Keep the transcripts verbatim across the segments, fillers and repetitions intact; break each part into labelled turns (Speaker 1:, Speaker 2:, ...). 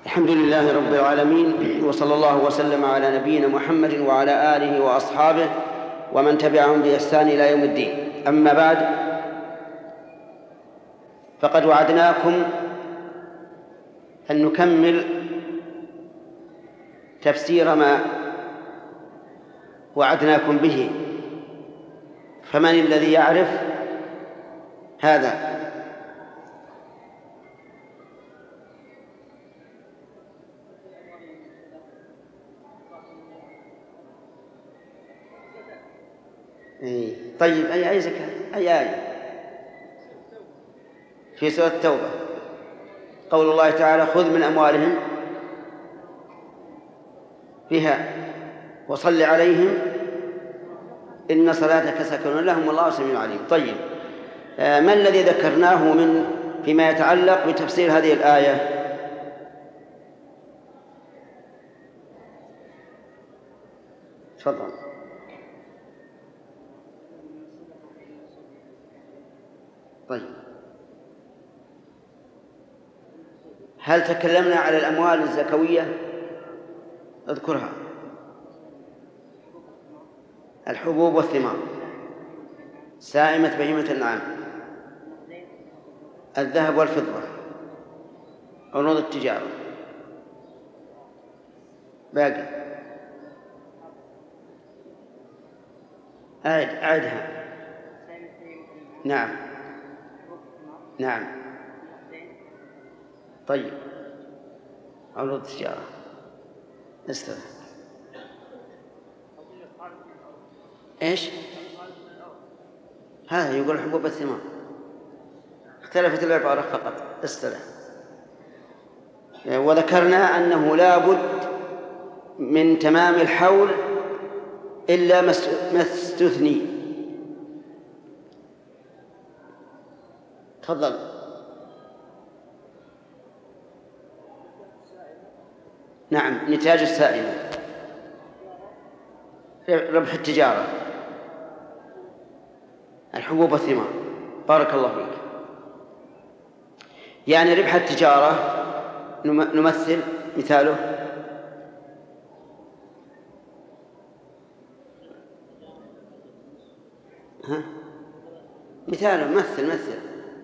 Speaker 1: الحمد لله رب العالمين، وصلى الله وسلم على نبينا محمد وعلى آله وأصحابه ومن تبعهم بإحسان إلى يوم الدين. أما بعد، فقد وعدناكم أن نكمل تفسير ما وعدناكم به، فمن الذي يعرف هذا؟ طيب، أي أي زكاة؟ أي آية؟ في سورة التوبة، قول الله تعالى: خذ من أموالهم فيها وصل عليهم إن صلاتك سكن لهم والله سميع عليم. طيب، ما الذي ذكرناه من فيما يتعلق بتفسير هذه الآية؟ تفضل. طيب، هل تكلمنا على الأموال الزكوية؟ اذكرها. الحبوب والثمار، سائمة بهيمة الأنعام، الذهب والفضة، عروض التجارة، باقي أعد أعدها. نعم نعم. طيب، عروض التجارة استنى. ايش هذا؟ يقول حبوب الثمار، اختلفت العبارة فقط. استنى. وذكرنا أنه لا بد من تمام الحول إلا ما استثني. تفضل. نعم، نتاج السائمة، ربح التجارة، الحبوب والثمار. بارك الله فيك. يعني ربح التجارة نمثل مثاله ها مثاله مثل مثل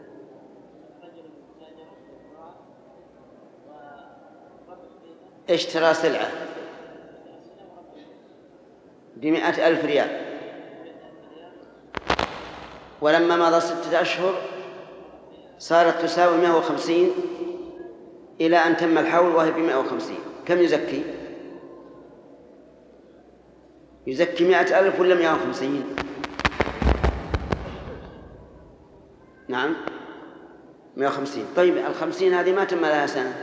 Speaker 1: اشترى سلعة بمئة ألف ريال، ولما مضى ستة أشهر صارت تساوي مئة وخمسين إلى أن تم الحول وهي بمئة وخمسين. كم يزكي؟ يزكي مئة ألف ولا مئة وخمسين؟ نعم، مئة وخمسين. طيب، الخمسين هذه ما تم لها سنة.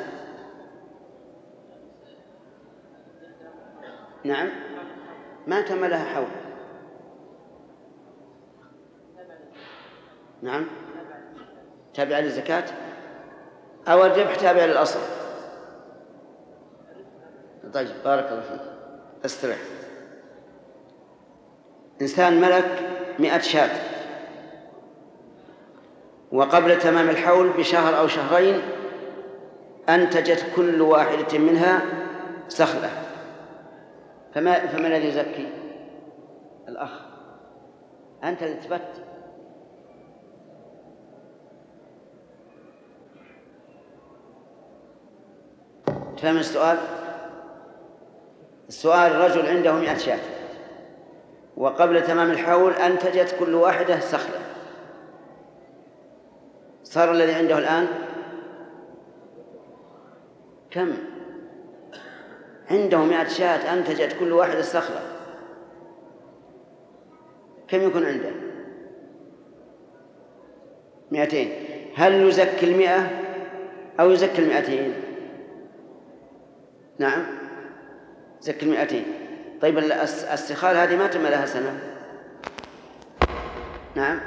Speaker 1: نعم، ما تم لها حول. نعم، تابع للزكاة أو الربح تابع للأصل. طيب، بارك الله فيك. استرح. إنسان ملك مئة شاة، وقبل تمام الحول بشهر أو شهرين أنتجت كل واحدة منها سخلة، فما فما الذي يزكي؟ الأخ، أنت اللي تثبت. تفهم السؤال؟ السؤال: الرجل عنده مئة شاة، وقبل تمام الحول أنتجت كل واحدة سخلة، صار الذي عنده الآن كم؟ عنده مئة شاة أنتجت كل واحدة سخلة، كم يكون عنده؟ مئتين. هل يزكي المئة أو يزكي المئتين؟ نعم، زكي المئتين. طيب، السخال هذه ما تم لها سنة. نعم،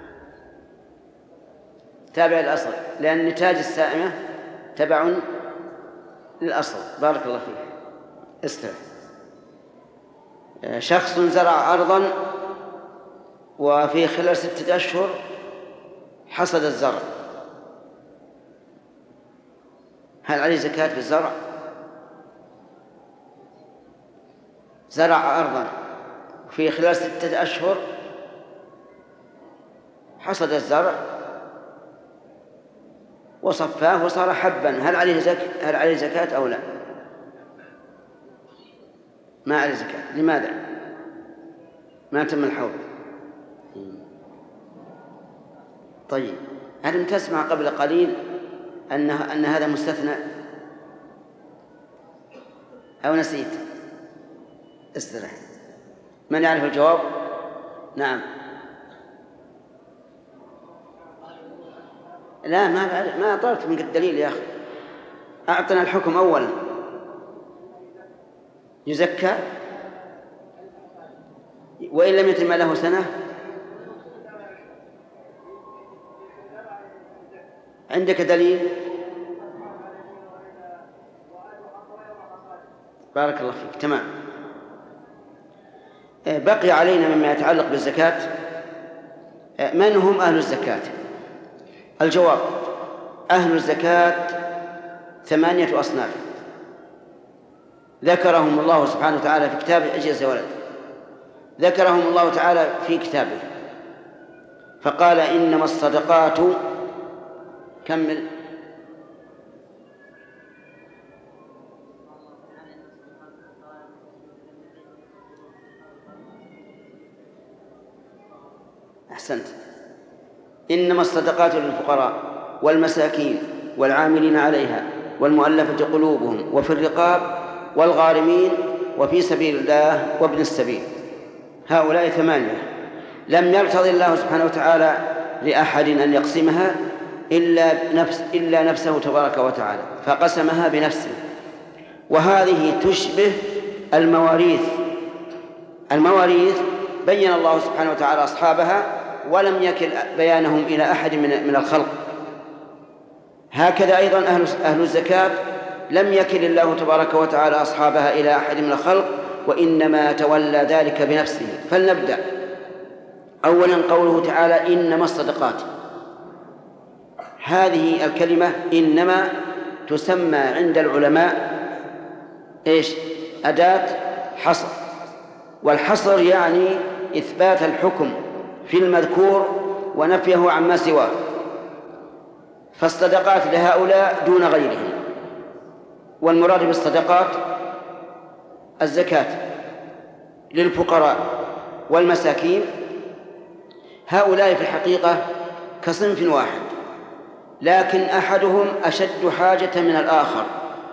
Speaker 1: تابع الأصل، لأن نتاج السائمة تبع للأصل. بارك الله فيك. استرح. شخص زرع أرضا وفي خلال ستة أشهر حصد الزرع، هل عليه زكاة في الزرع؟ زرع أرضا في خلال ستة أشهر حصد الزرع وصفاه وصار حبا، هل عليه زكاة هل عليه زكاة أو لا؟ ما عليه زكاة. لماذا؟ ما تم الحول. طيب، هل تسمع قبل قليل أن أن هذا مستثنى أو نسيت؟ استرح. من يعرف الجواب؟ نعم. لا، ما ما طلبت منك الدليل يا أخي، أعطنا الحكم أولا. يزكى وإن لم يتم له سنة. عندك دليل؟ بارك الله فيك. تمام. بقي علينا مما يتعلق بالزكاة. من هم أهل الزكاة؟ الجواب: أهل الزكاة ثمانية أصناف ذكرهم الله سبحانه وتعالى في كتابه. أجلس يا ولد. ذكرهم الله تعالى في كتابه فقال: إنما الصدقات. كمل. أحسنت. إنما الصدقات للفقراء والمساكين والعاملين عليها والمؤلفة قلوبهم وفي الرقاب والغارمين وفي سبيل الله وابن السبيل. هؤلاء ثمانية لم يرتضي الله سبحانه وتعالى لأحد أن يقسمها إلا نفس إلا نفسه تبارك وتعالى، فقسمها بنفسه. وهذه تشبه المواريث. المواريث بين الله سبحانه وتعالى أصحابها ولم يكل بيانهم إلى أحد من الخلق. هكذا أيضا أهل أهل الزكاة لم يكل الله تبارك وتعالى أصحابها إلى أحد من الخلق، وإنما تولى ذلك بنفسه. فلنبدأ. أولا قوله تعالى: إنما الصدقات. هذه الكلمة إنما تسمى عند العلماء إيش؟ أداة حصر. والحصر يعني إثبات الحكم في المذكور ونفيه عما سواه. فالصدقات لهؤلاء دون غيرهم، والمراد بالصدقات الزكاة للفقراء والمساكين. هؤلاء في الحقيقة كصنف واحد، لكن أحدهم أشد حاجة من الآخر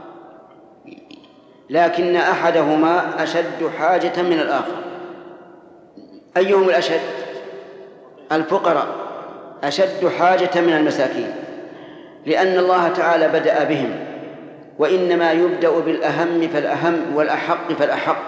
Speaker 1: لكن أحدهما أشد حاجة من الآخر. أيهم الأشد؟ الفقراء أشد حاجة من المساكين، لأن الله تعالى بدأ بهم، وإنما يبدأ بالأهم فالأهم والأحق فالأحق.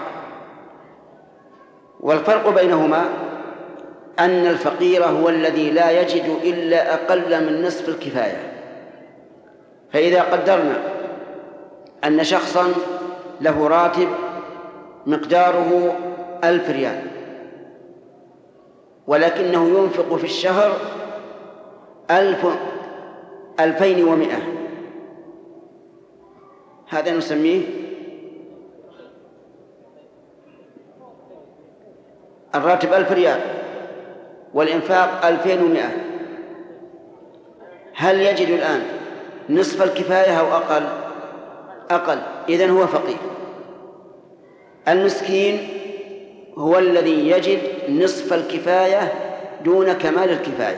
Speaker 1: والفرق بينهما أن الفقير هو الذي لا يجد إلا أقل من نصف الكفاية. فإذا قدرنا أن شخصا له راتب مقداره ألف ريال، ولكنه ينفق في الشهر ألف ألفين ومئة، هذا نسميه الراتب ألف ريال والإنفاق ألفين ومئة. هل يجد الآن نصف الكفاية أو أقل؟ أقل. إذن هو فقير. المسكين هو الذي يجد نصف الكفاية دون كمال الكفاية.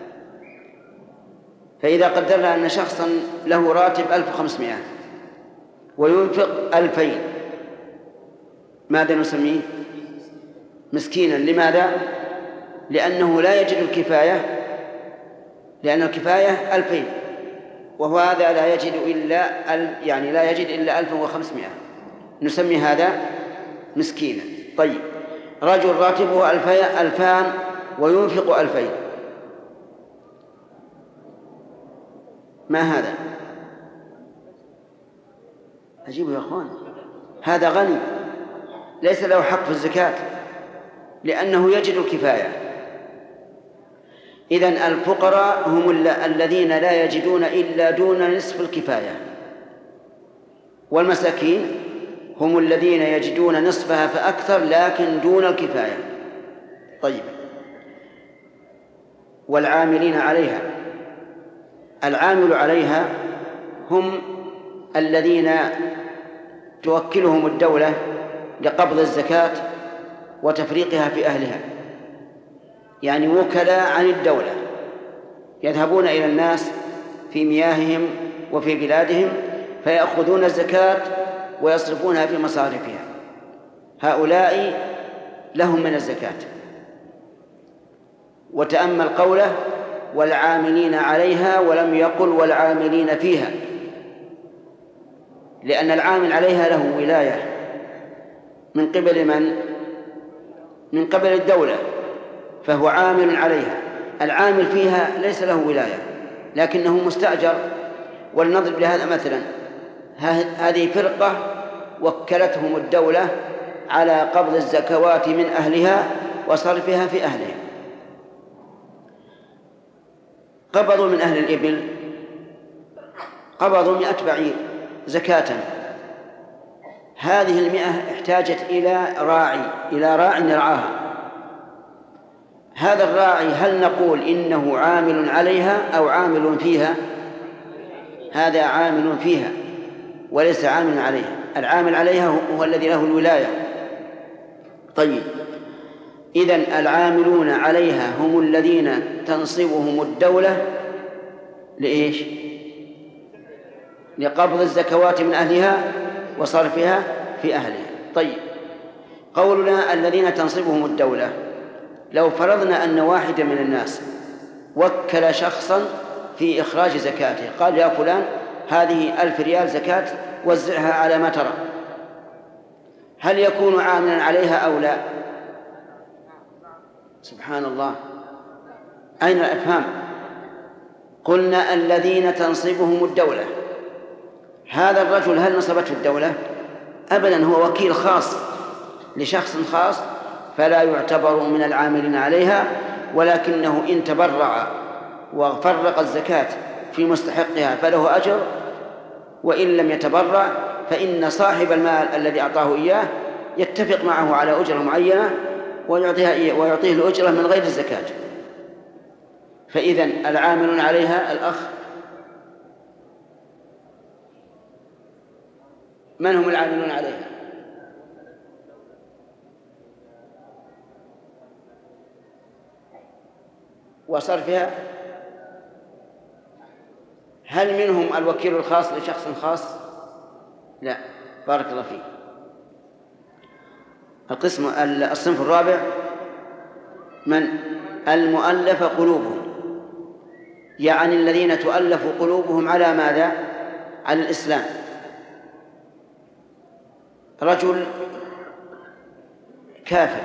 Speaker 1: فإذا قدرنا أن شخصا له راتب ألف وخمسمائة وينفق ألفين، ماذا نسميه؟ مسكينا. لماذا؟ لأنه لا يجد الكفاية، لأن الكفاية ألفين وهو هذا لا يجد إلا يعني لا يجد إلا ألف وخمسمائة، نسمي هذا مسكينا. طيب، رجل راتبه ألفان وينفق ألفين، ما هذا؟ أجيبه يا أخوان، هذا غني ليس له حق في الزكاة لأنه يجد الكفاية. إذن الفقراء هم الذين لا يجدون إلا دون نصف الكفاية، والمساكين هم الذين يجدون نصفها فأكثر لكن دون الكفاية. طيب، والعاملين عليها، العامل عليها هم الذين توكلهم الدولة لقبض الزكاة وتفريقها في أهلها، يعني وكلاء عن الدولة يذهبون إلى الناس في مياههم وفي بلادهم فيأخذون الزكاة ويصرفونها في مصارفها، هؤلاء لهم من الزكاة. وتأمل قوله والعاملين عليها ولم يقل والعاملين فيها، لأن العامل عليها له ولاية من قبل من؟ من قبل الدولة، فهو عامل عليها. العامل فيها ليس له ولاية لكنه مستأجر. ولنضرب لهذا مثلا، هذه فرقة وكلتهم الدولة على قبض الزكوات من أهلها وصرفها في أهلها. قبضوا من أهل الإبل، قبضوا مئة بعير زكاة، هذه المئة احتاجت إلى راعي إلى راع يرعاها. هذا الراعي هل نقول إنه عامل عليها أو عامل فيها؟ هذا عامل فيها وليس عامل عليها. العامل عليها هو الذي له الولاية. طيب، إذن العاملون عليها هم الذين تنصبهم الدولة لإيش؟ لقبض الزكوات من أهلها وصرفها في أهلها. طيب، قولنا الذين تنصبهم الدولة، لو فرضنا أن واحدا من الناس وكل شخصا في إخراج زكاته، قال يا فلان هذه ألف ريال زكاة وزعها على ما ترى، هل يكون عاملا عليها أو لا؟ سبحان الله، أين الإفهام؟ قلنا الذين تنصبهم الدولة. هذا الرجل هل نصبته الدولة؟ أبدا، هو وكيل خاص لشخص خاص، فلا يعتبر من العاملين عليها، ولكنه إن تبرع وفرق الزكاة في مستحقها فله أجر، وإن لم يتبرع فإن صاحب المال الذي أعطاه إياه يتفق معه على أجرة معينة ويعطيها ويعطيه الأجرة من غير الزكاة. فإذن العاملون عليها الأخ، من هم العاملون عليها؟ وصرفها، هل منهم الوكيل الخاص لشخص خاص؟ لا، بارك الله فيك. القسم الصنف الرابع من المؤلف قلوبهم، يعني الذين تؤلف قلوبهم على ماذا؟ على الإسلام. رجل كافر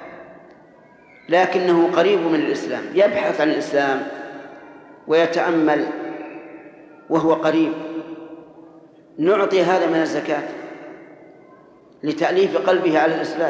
Speaker 1: لكنه قريب من الإسلام، يبحث عن الإسلام ويتأمل وهو قريب، نعطي هذا من الزكاة لتأليف قلبه على الإسلام،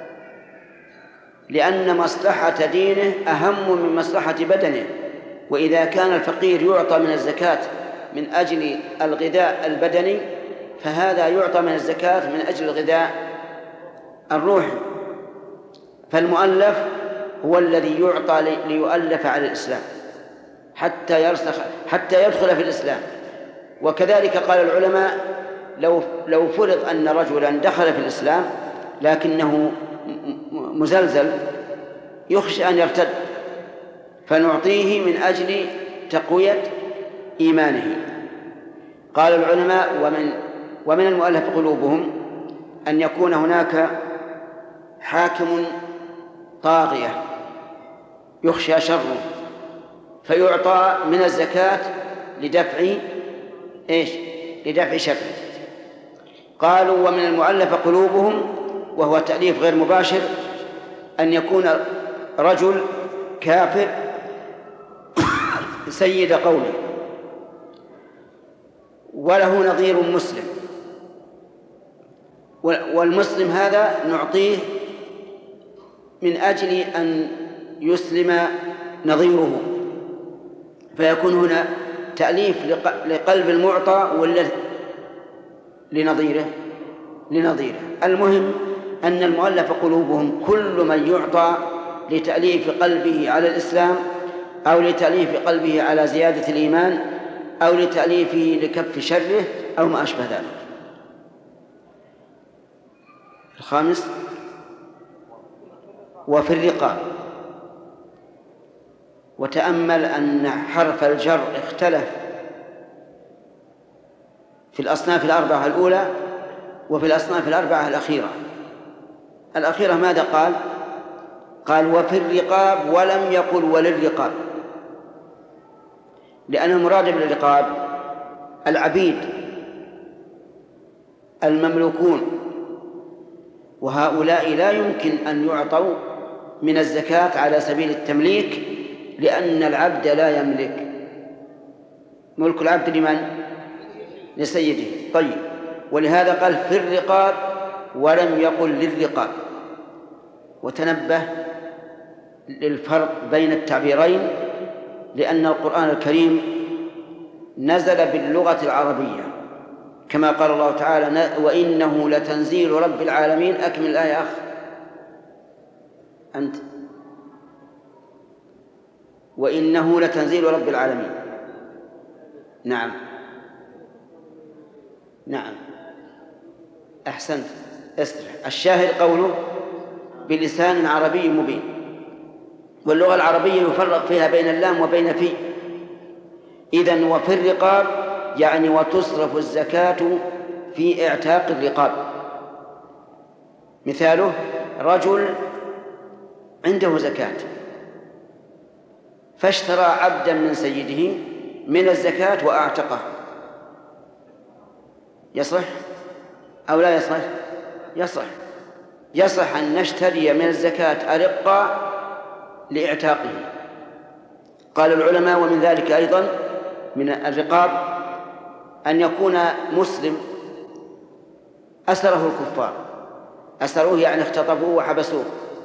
Speaker 1: لأن مصلحة دينه أهم من مصلحة بدنه. وإذا كان الفقير يعطى من الزكاة من أجل الغذاء البدني، فهذا يعطى من الزكاة من أجل الغذاء الروحي. فالمؤلف هو الذي يعطى ليؤلف على الإسلام حتى يرسخ حتى يدخل في الإسلام. وكذلك قال العلماء لو لو فرض أن رجلا دخل في الإسلام لكنه مزلزل يخشى أن يرتد، فنعطيه من أجل تقوية إيمانه. قال العلماء ومن ومن المؤلف قلوبهم أن يكون هناك حاكم طاغية يخشى شره فيعطى من الزكاة لدفع إيش؟ لدفع شره. قالوا ومن المؤلف قلوبهم، وهو تأليف غير مباشر، أن يكون رجل كافر سيد قومه وله نظير مسلم، والمسلم هذا نعطيه من أجل أن يسلم نظيره، فيكون هنا تأليف لقلب المعطى لنظيره لنظيره المهم أن المؤلف قلوبهم كل من يعطى لتأليف قلبه على الإسلام أو لتأليف قلبه على زيادة الإيمان أو لتأليفه لكف شره أو ما أشبه ذلك. الخامس وفي الرقاب. وتأمل أن حرف الجر اختلف في الأصناف الأربعة الأولى وفي الأصناف الأربعة الأخيرة. الأخيرة ماذا قال؟ قال وفي الرقاب ولم يقل وللرقاب، لأن المراد بالرقاب العبيد المملوكون، وهؤلاء لا يمكن أن يعطوا من الزكاة على سبيل التمليك، لأن العبد لا يملك. ملك العبد لمن؟ لسيده. طيب، ولهذا قال في الرقاب ولم يقل للرقاب. وتنبه للفرق بين التعبيرين، لأن القرآن الكريم نزل باللغة العربية كما قال الله تعالى وإنه لتنزيل رب العالمين. أكمل الآية أخ أنت. وإنه لتنزيل رب العالمين. نعم نعم أحسنت اسرع. الشاهد قوله بلسان عربي مبين، واللغة العربية يفرق فيها بين اللام وبين في. إذن وفي الرقاب يعني وتصرف الزكاة في اعتاق الرقاب. مثاله رجل عنده زكاة فاشترى عبدا من سيده من الزكاة وأعتقه، يصح أو لا يصح؟ يصح. يصح أن نشتري من الزكاة أرقا لإعتاقه. قال العلماء ومن ذلك أيضا من الرقاب أن يكون مسلم أسره الكفار، أسروه يعني اختطفوه وحبسوه،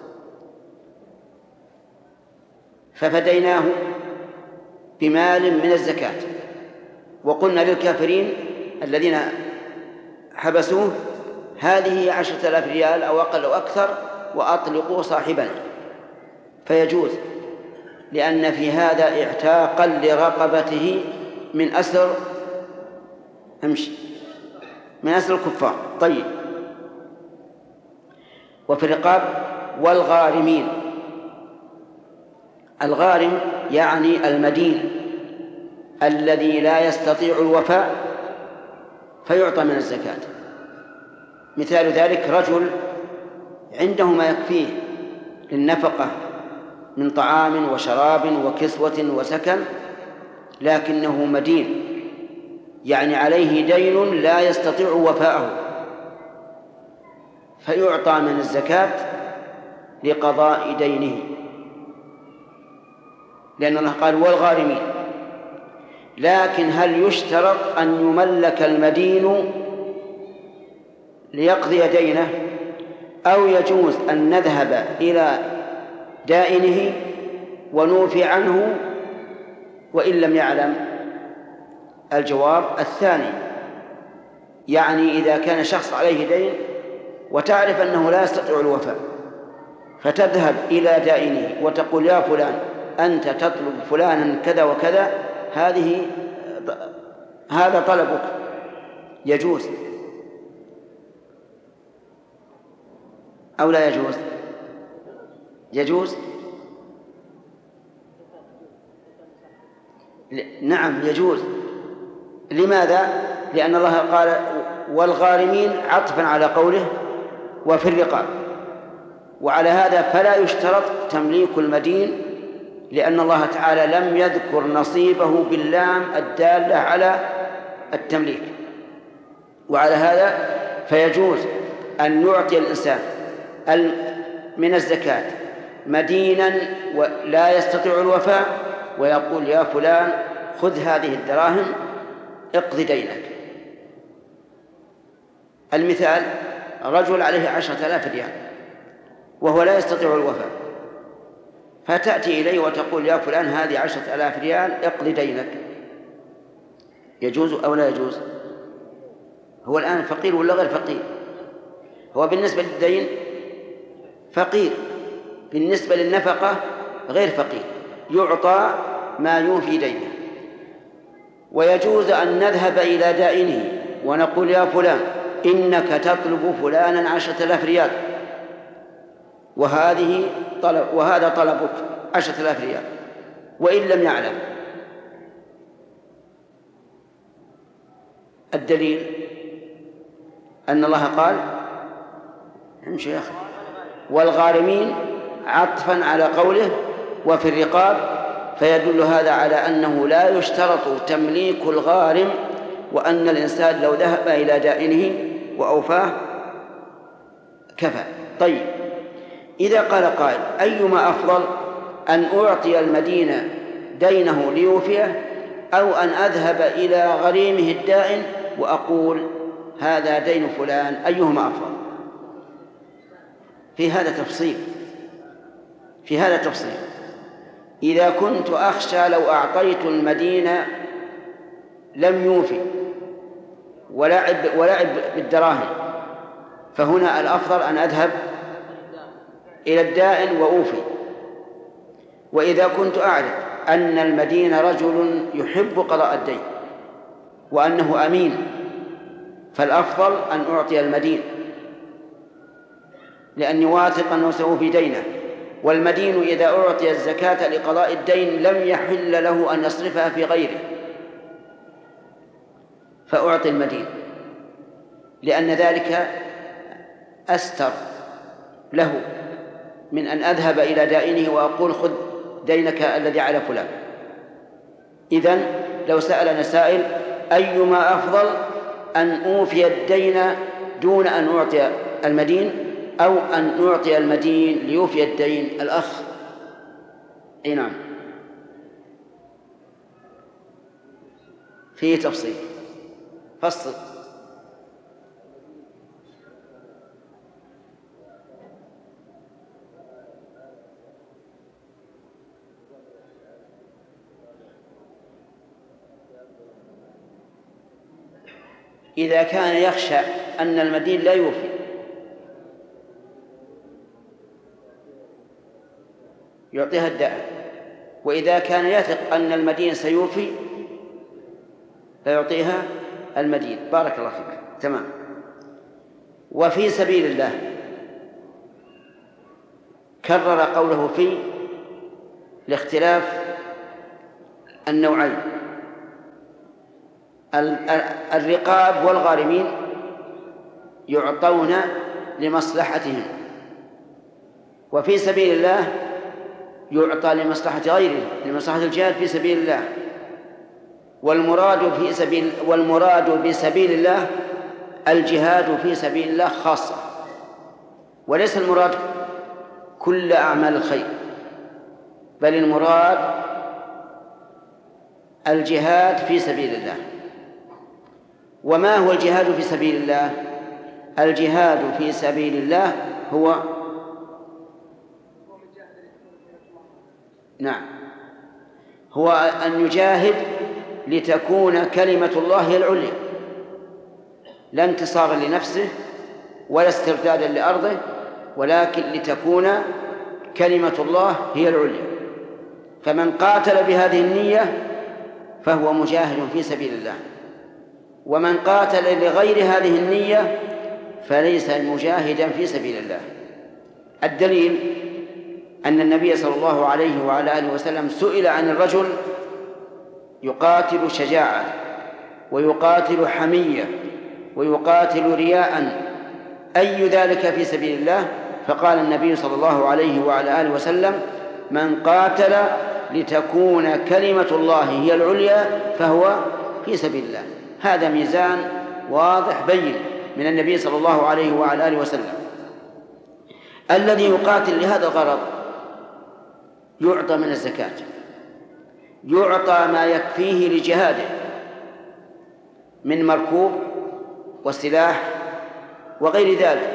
Speaker 1: ففديناه بمال من الزكاة، وقلنا للكافرين الذين حبسوه هذه عشرة آلاف ريال أو أقل أو أكثر وأطلقوا صاحبنا، فيجوز، لأن في هذا اعتاقا لرقبته من أسر أمشي من أسر الكفار. طيب، وفي الرقاب والغارمين. الغارم يعني المدين الذي لا يستطيع الوفاء فيعطى من الزكاة. مثال ذلك رجل عنده ما يكفيه للنفقة من طعام وشراب وكسوة وسكن، لكنه مدين يعني عليه دين لا يستطيع وفاءه، فيعطى من الزكاة لقضاء دينه، لأن الله قال والغارمين. لكن هل يشترط أن يملك المدين ليقضي دينه، أو يجوز أن نذهب إلى دائنه ونوفي عنه وإن لم يعلم؟ الجواب الثاني، يعني إذا كان شخص عليه دين وتعرف أنه لا يستطيع الوفاء فتذهب إلى دائنه وتقول يا فلان أنت تطلب فلانا كذا وكذا، هذه هذا طلبك، يجوز أو لا يجوز؟ يجوز. نعم يجوز. لماذا؟ لأن الله قال والغارمين عطفا على قوله وفي الرقاب، وعلى هذا فلا يشترط تمليك المدين، لأن الله تعالى لم يذكر نصيبه باللام الدالة على التمليك. وعلى هذا فيجوز أن يعطي الإنسان من الزكاة مدينا ولا يستطيع الوفاء ويقول يا فلان خذ هذه الدراهم اقضي دينك. المثال رجل عليه عشرة آلاف ريال وهو لا يستطيع الوفاء، فتأتي إليه وتقول يا فلان هذه عشرة آلاف ريال اقضي دينك، يجوز أو لا يجوز؟ هو الآن فقير ولا غير فقير؟ هو بالنسبة للدين فقير، بالنسبة للنفقة غير فقير، يعطى ما يوفي دينه. ويجوز أن نذهب إلى دائنه ونقول يا فلان إنك تطلب فلانا عشرة آلاف ريال، وهذه طلب وهذا طلبك عشرة آلاف ريال، وإن لم يعلم. الدليل أن الله قال امشي يا أخي والغارمين عطفا على قوله وفي الرقاب، فيدل هذا على أنه لا يشترط تمليك الغارم، وأن الإنسان لو ذهب إلى دائنه وأوفاه كفى. طيب، إذا قال قائل أيما أفضل أن أعطي المدين دينه ليوفيه أو أن أذهب إلى غريمه الدائن وأقول هذا دين فلان، أيهما أفضل؟ في هذا تفصيل في هذا تفصيل إذا كنت أخشى لو أعطيت المدين لم يوفي ولعب, ولعب بالدراهم، فهنا الأفضل أن أذهب إلى الدائن وأوفي. وإذا كنت أعرف أن المدين رجل يحب قضاء الدين وأنه أمين، فالأفضل أن أعطي المدين لأني واثق أنه سيوفي دينه. والمدين إذا أعطي الزكاة لقضاء الدين لم يحل له أن يصرفها في غيره، فأعطي المدين لأن ذلك أستر له من أن أذهب إلى دائنه وأقول خذ دينك الذي على فلان. إذن لو سألنا سائل أيما أفضل أن أوفي الدين دون أن أعطي المدين أو أن أعطي المدين ليوفي الدين؟ الأخ أي نعم فيه تفصيل، فصل. إذا كان يخشى أن المدين لا يوفي يعطيها الدائن، وإذا كان يثق أن المدين سيوفي فيعطيها المدين. بارك الله فيك، تمام. وفي سبيل الله كرر قوله في لاختلاف النوعين، الرقاب والغارمين يعطون لمصلحتهم، وفي سبيل الله يعطى لمصلحة غيره، لمصلحة الجهاد في سبيل الله. والمراد في سبيل والمراد بسبيل الله الجهاد في سبيل الله خاصة، وليس المراد كل أعمال الخير، بل المراد الجهاد في سبيل الله. وما هو الجهاد في سبيل الله؟ الجهاد في سبيل الله هو نعم هو أن يجاهد لتكون كلمة الله هي العليا، لا انتصارا لنفسه ولا استردادا لأرضه، ولكن لتكون كلمة الله هي العليا. فمن قاتل بهذه النية فهو مجاهد في سبيل الله، ومن قاتل لغير هذه النية فليس مجاهدا في سبيل الله. الدليل أن النبي صلى الله عليه وعلى آله وسلم سئل عن الرجل يقاتل شجاعة ويقاتل حمية ويقاتل رياء أي ذلك في سبيل الله؟ فقال النبي صلى الله عليه وعلى آله وسلم من قاتل لتكون كلمة الله هي العليا فهو في سبيل الله. هذا ميزان واضح بين من النبي صلى الله عليه وعلى آله وسلم. الذي يقاتل لهذا الغرض يعطى من الزكاة، يعطى ما يكفيه لجهاده من مركوب وسلاح وغير ذلك.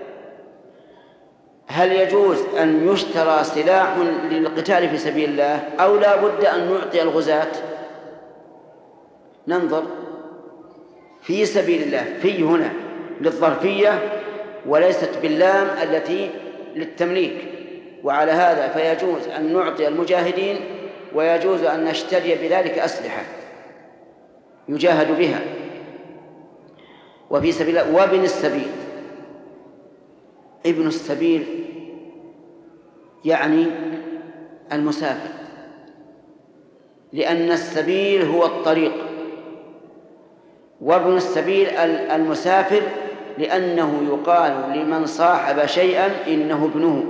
Speaker 1: هل يجوز أن يشترى سلاح للقتال في سبيل الله أو لا بد أن نعطي الغزاة؟ ننظر في سبيل الله، في هنا للظرفية وليست باللام التي للتمليك. وعلى هذا فيجوز أن نعطي المجاهدين ويجوز أن نشتري بذلك أسلحة يجاهد بها وفي سبيل الله. وابن السبيل، ابن السبيل يعني المسافر، لأن السبيل هو الطريق، وابن السبيل المسافر لأنه يقال لمن صاحب شيئا إنه ابنه،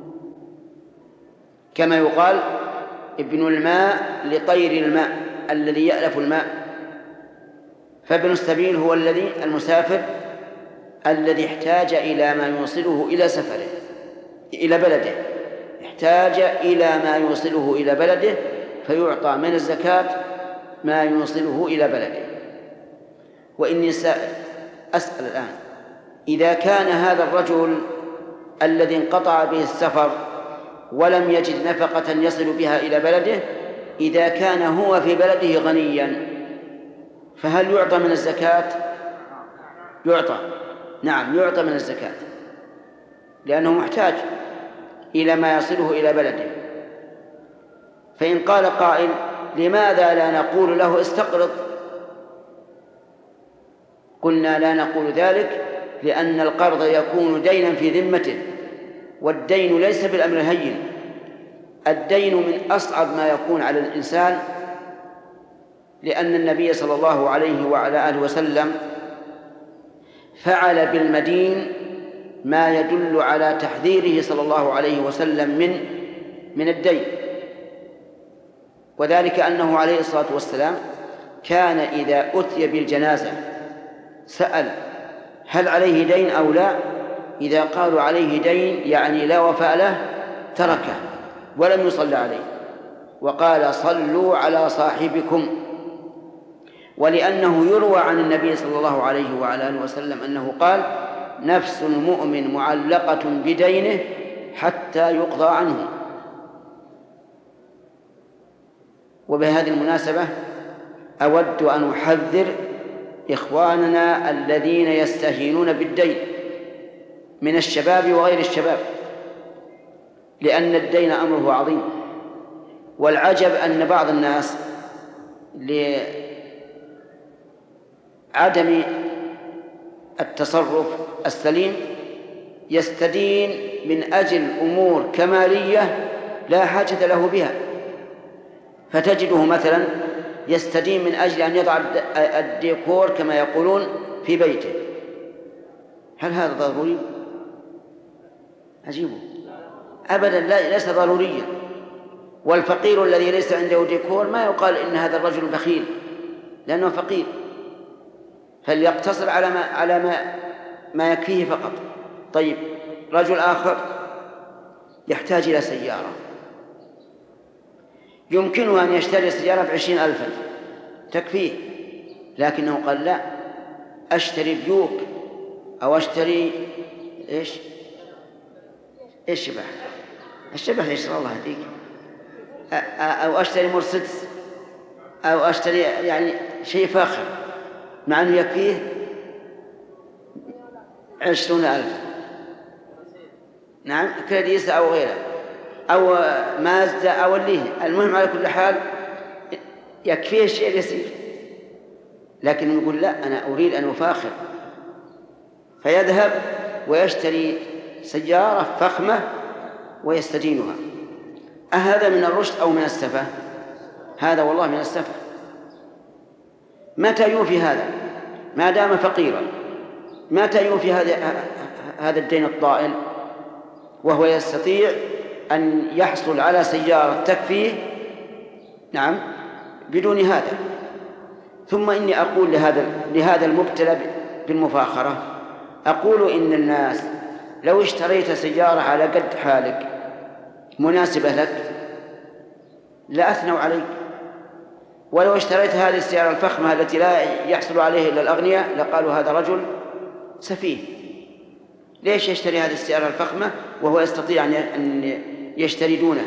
Speaker 1: كما يقال ابن الماء لطير الماء الذي يألف الماء. فابن السبيل هو الذي المسافر الذي احتاج إلى ما يوصله إلى سفره إلى بلده، احتاج إلى ما يوصله إلى بلده فيعطى من الزكاة ما يوصله إلى بلده. وإني سائل أسأل الآن، إذا كان هذا الرجل الذي انقطع به السفر ولم يجد نفقة يصل بها إلى بلده، إذا كان هو في بلده غنيا فهل يعطى من الزكاة؟ يعطى، نعم يعطى من الزكاة، لأنه محتاج إلى ما يصله إلى بلده. فإن قال قائل لماذا لا نقول له استقرض؟ قلنا لا نقول ذلك لأن القرض يكون دينا في ذمته، والدين ليس بالأمر الهين. الدين من أصعب ما يكون على الإنسان، لأن النبي صلى الله عليه وعلى آله وسلم فعل بالمدين ما يدل على تحذيره صلى الله عليه وسلم من من الدين، وذلك أنه عليه الصلاة والسلام كان إذا أتي بالجنازة سأل هل عليه دين أو لا، إذا قالوا عليه دين يعني لا وفاء له تركه ولم يصلى عليه، وقال صلوا على صاحبكم. ولأنه يروى عن النبي صلى الله عليه وعلى آله وسلم أنه قال نفس المؤمن معلقة بدينه حتى يقضى عنه. وبهذه المناسبة أود أن أحذر إخواننا الذين يستهينون بالدين من الشباب وغير الشباب، لأن الدين أمره عظيم. والعجب أن بعض الناس لعدم التصرف السليم يستدين من أجل أمور كمالية لا حاجة له بها، فتجده مثلا يستدين من أجل أن يضع الديكور كما يقولون في بيته. هل هذا ضروري؟ عجيب، أبدا ليس ضروريا. والفقير الذي ليس عنده ديكور ما يقال إن هذا الرجل بخيل لأنه فقير، فليقتصر على ما على ما ما يكفيه فقط. طيب، رجل آخر يحتاج إلى سيارة، يمكنه أن يشتري سيارة بعشرين ألفا تكفيه، لكنه قال لا، أشتري بيوك أو أشتري إيش إيش شبح الشبح إيش الله يهديك، أو أشتري مرسيدس أو أشتري يعني شيء فاخر، مع أنه يكفيه عشرون ألف، نعم كريسة أو غيره أو مازدا أو اللي المهم على كل حال يكفيه الشيء يسير، لكن يقول لا أنا أريد أن أفاخر، فيذهب ويشتري سيارة فخمة ويستدينها. أهذا من الرشد أو من السفة؟ هذا والله من السفة. متى يوفي هذا ما دام فقيرا؟ متى يوفي هذا هذا الدين الطائل وهو يستطيع أن يحصل على سيارة تكفيه؟ نعم بدون هذا. ثم إني أقول لهذا لهذا المبتلى بالمفاخرة، أقول إن الناس لو اشتريت سيارة على قد حالك مناسبة لك لأثنوا عليك، ولو اشتريت هذه السيارة الفخمة التي لا يحصل عليه إلا الأغنياء لقالوا هذا رجل سفيه. ليش يشتري هذه السيارة الفخمة وهو يستطيع أن يشتري دونها؟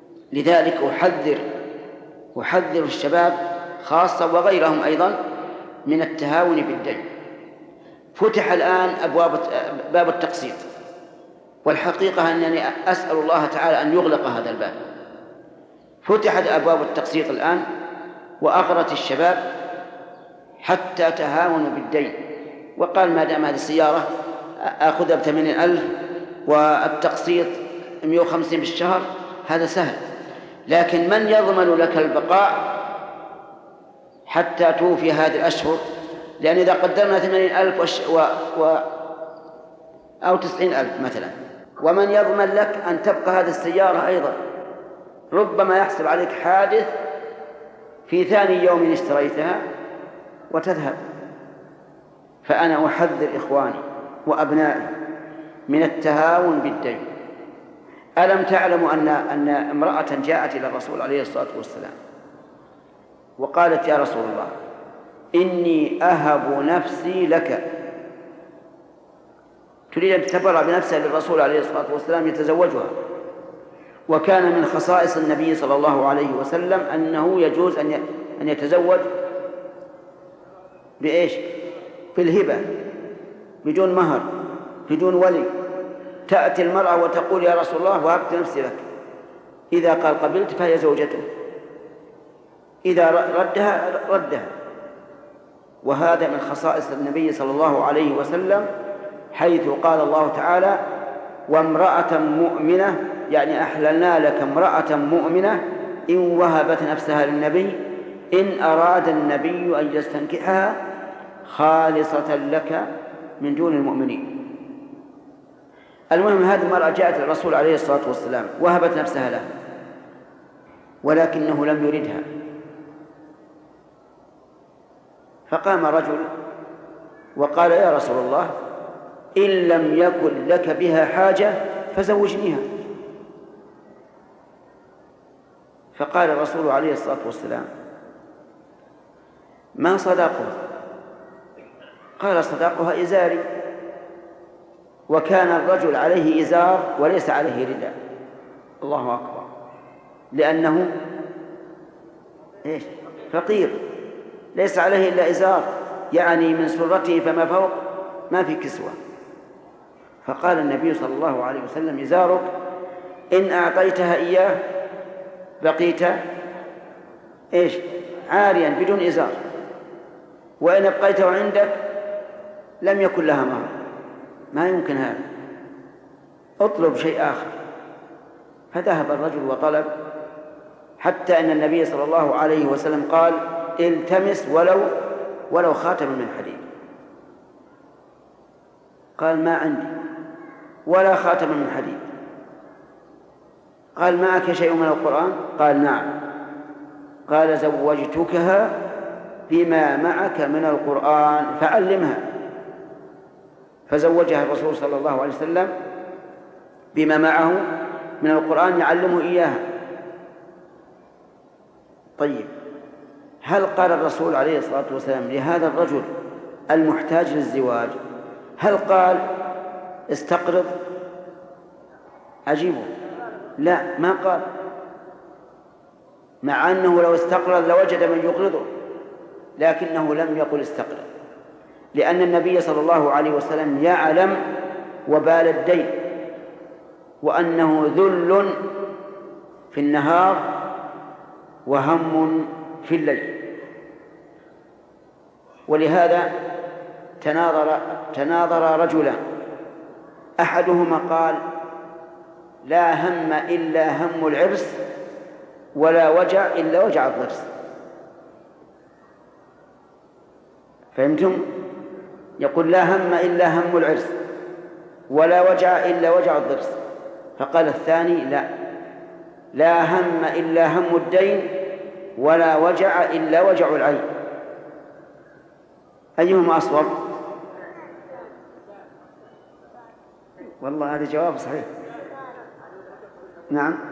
Speaker 1: لذلك أحذر أحذر الشباب خاصة وغيرهم أيضا من التهاون بالدين. فتح الآن أبواب باب التقسيط، والحقيقة أنني أسأل الله تعالى أن يغلق هذا الباب. فتحت أبواب التقسيط الآن وأغرت الشباب حتى تهاونوا بالدين، وقال ما دام هذه السيارة أخذها بثمانين ألف والتقسيط مئة وخمسين بالشهر هذا سهل، لكن من يضمن لك البقاء حتى توفي هذه الأشهر؟ لأن إذا قدرنا ثمانين ألف وش و... و... أو تسعين ألف مثلا، ومن يضمن لك أن تبقى هذه السيارة أيضا؟ ربما يحصل عليك حادث في ثاني يوم اشتريتها وتذهب. فأنا أحذر إخواني وأبنائي من التهاون بالدين. ألم تعلموا أن أن امرأة جاءت إلى الرسول عليه الصلاة والسلام وقالت يا رسول الله إني أهب نفسي لك، تريد أن تتبرع بنفسها للرسول عليه الصلاة والسلام يتزوجها. وكان من خصائص النبي صلى الله عليه وسلم أنه يجوز أن يتزوج بإيش؟ بالهبة، بدون مهر، بدون ولي. تأتي المرأة وتقول يا رسول الله وهبت نفسي لك، إذا قال قبلت فهي زوجته، إذا ردها ردها. وهذا من خصائص النبي صلى الله عليه وسلم، حيث قال الله تعالى وامرأة مؤمنة، يعني أحللنا لك امرأة مؤمنة إن وهبت نفسها للنبي إن أراد النبي أن يستنكحها خالصة لك من دون المؤمنين. المهم هذه المرأة جاءت للرسول عليه الصلاة والسلام وهبت نفسها له، ولكنه لم يردها. فقام رجل وقال يا رسول الله إن لم يكن لك بها حاجة فزوجنيها. فقال الرسول عليه الصلاة والسلام ما صداقها؟ قال صداقها إزاري. وكان الرجل عليه إزار وليس عليه رداء. الله أكبر، لأنه إيش؟ فقير، ليس عليه إلا إزار، يعني من سرته فما فوق ما في كسوة. فقال النبي صلى الله عليه وسلم إزارك إن أعطيتها إياه بقيت إيش؟ عاريا بدون إزار، وإن أبقيته عندك لم يكن لها مهر. ما يمكن هذا، اطلب شيء آخر. فذهب الرجل وطلب، حتى أن النبي صلى الله عليه وسلم قال التمس ولو ولو خاتم من حديد. قال ما عندي ولا خاتم من حديد. قال معك شيء من القرآن؟ قال نعم. قال زوجتكها بما معك من القرآن فعلمها. فزوجها الرسول صلى الله عليه وسلم بما معه من القرآن يعلمه إياها. طيب، هل قال الرسول عليه الصلاة والسلام لهذا الرجل المحتاج للزواج هل قال استقرض؟ أجيبه لا، ما قال، مع أنه لو استقرض لوجد من يقرضه، لكنه لم يقل استقرض، لأن النبي صلى الله عليه وسلم يعلم وبال الدين، وأنه ذل في النهار وهم في الليل. ولهذا تناظر تناظر رجلان، أحدهما قال لا هم إلا هم العرس ولا وجع إلا وجع الضرس. فهمتم؟ يقول لا هم إلا هم العرس ولا وجع إلا وجع الضرس. فقال الثاني لا لا هم إلا هم الدين ولا وجع إلا وجع العين. أيهما أصوب؟ والله هذا جواب صحيح. نعم،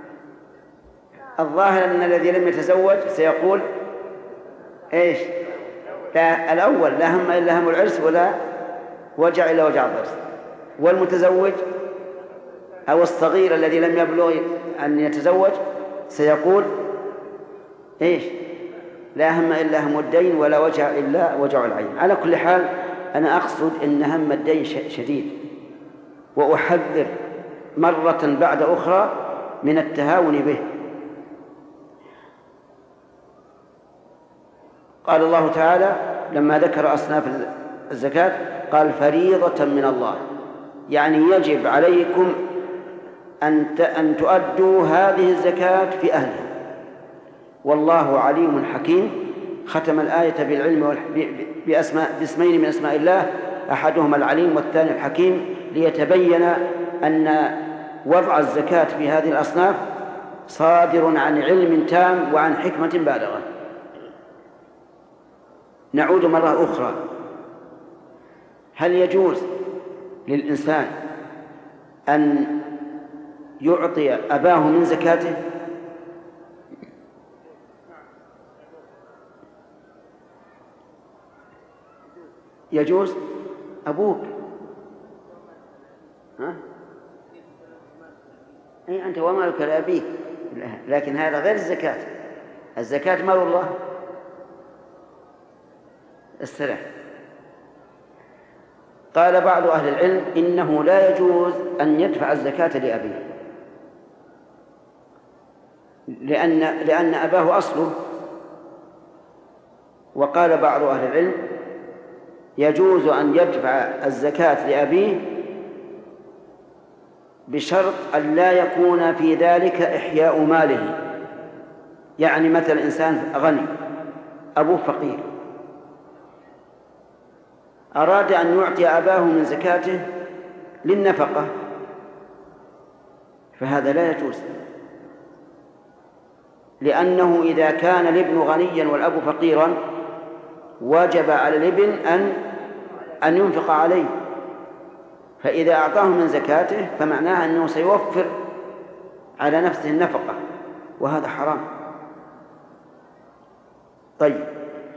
Speaker 1: الظاهر أن الذي لم يتزوج سيقول إيش؟ لا، الأول لا هم إلا هم العرس ولا وجع إلا وجع الضرس. والمتزوج أو الصغير الذي لم يبلغ أن يتزوج سيقول إيش؟ لا هم إلا هم الدين ولا وجع إلا وجع العين. على كل حال أنا أقصد أن هم الدين شديد، وأحذر مرة بعد أخرى من التهاون به. قال الله تعالى لما ذكر أصناف الزكاة قال فريضة من الله، يعني يجب عليكم أن تؤدوا هذه الزكاة في أهلها، والله عليم حكيم. ختم الآية بالعلم بأسماء باسمين من أسماء الله، أحدهما العليم والثاني الحكيم، ليتبين أن وضع الزكاة في هذه الأصناف صادر عن علم تام وعن حكمة بالغة. نعود مرة أخرى، هل يجوز للإنسان أن يعطي أباه من زكاته؟ يجوز أبوك، ها؟ أي أنت ومالك لأبيك، لكن هذا غير الزكاة. الزكاة مال الله. استرح. قال بعض أهل العلم إنه لا يجوز أن يدفع الزكاة لأبيه، لأن لأن أباه أصله. وقال بعض أهل العلم يجوز أن يدفع الزكاة لأبيه بشرط أن لا يكون في ذلك إحياء ماله. يعني مثل إنسان غني أبوه فقير، أراد أن يعطي أباه من زكاته للنفقة، فهذا لا يجوز، لأنه إذا كان الابن غنيا والأب فقيرا وجب على الابن أن أن ينفق عليه، فإذا أعطاه من زكاته فمعناه أنه سيوفر على نفسه النفقة، وهذا حرام. طيب،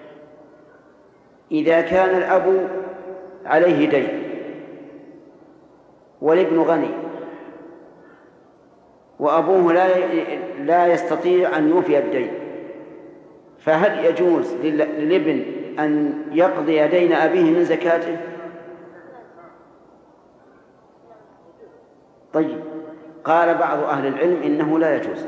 Speaker 1: إذا كان الأب عليه دين والابن غني وأبوه لا لا يستطيع أن يوفي الدين، فهل يجوز للابن أن يقضي دين أبيه من زكاته؟ طيب، قال بعض أهل العلم إنه لا يجوز،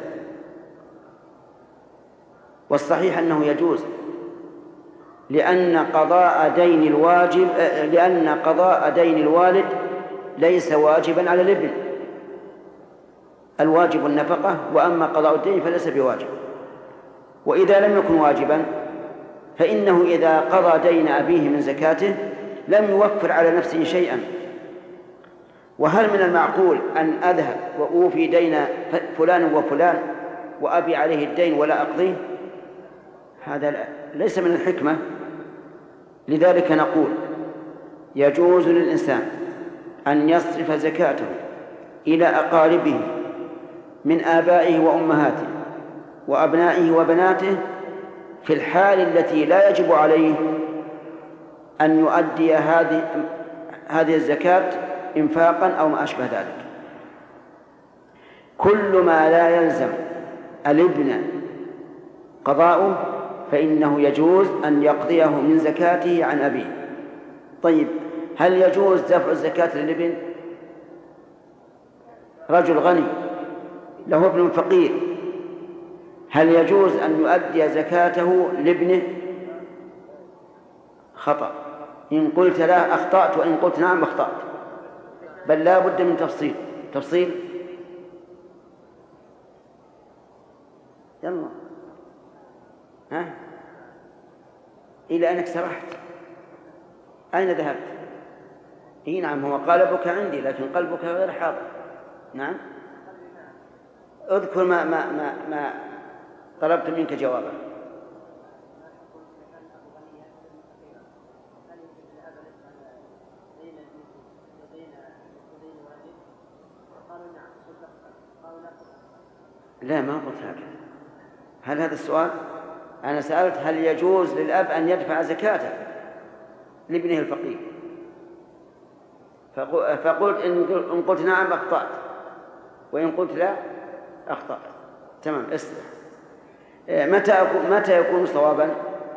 Speaker 1: والصحيح أنه يجوز، لأن قضاء دين الواجب لأن قضاء دين الوالد ليس واجبا على الابن، الواجب النفقة، وأما قضاء الدين فليس بواجب. وإذا لم يكن واجبا فإنه إذا قضى دين أبيه من زكاته لم يوفر على نفسه شيئا. وهل من المعقول أن أذهب وأوفي دين فلان وفلان وأبي عليه الدين ولا أقضيه؟ هذا ليس من الحكمة. لذلك نقول يجوز للإنسان أن يصرف زكاته إلى أقاربه من آبائه وأمهاته وأبنائه وبناته في الحال التي لا يجب عليه أن يؤدي هذه هذه الزكاة إنفاقا أو ما أشبه ذلك. كل ما لا يلزم الابن قضاؤه فإنه يجوز أن يقضيه من زكاته عن أبيه. طيب، هل يجوز دفع الزكاة للابن؟ رجل غني له ابن فقير، هل يجوز أن يؤدي زكاته لابنه؟ خطأ. إن قلت لا أخطأت، وإن قلت نعم أخطأت، بل لا بد من تفصيل. تفصيل يلا، ها؟ إلى أنك سرحت. أين ذهبت؟ إيه نعم، هو قلبك عندي لكن قلبك غير حاضر. نعم، اذكر ما ما ما, ما طلبت منك جوابا. لا، ما قلت هكذا. هل هذا السؤال؟ أنا سألت هل يجوز للأب أن يدفع زكاته لابنه الفقير، فقلت إن قلت نعم أخطأت، وإن قلت لا أخطأت. تمام، اسمع. متى متى يكون صوابا؟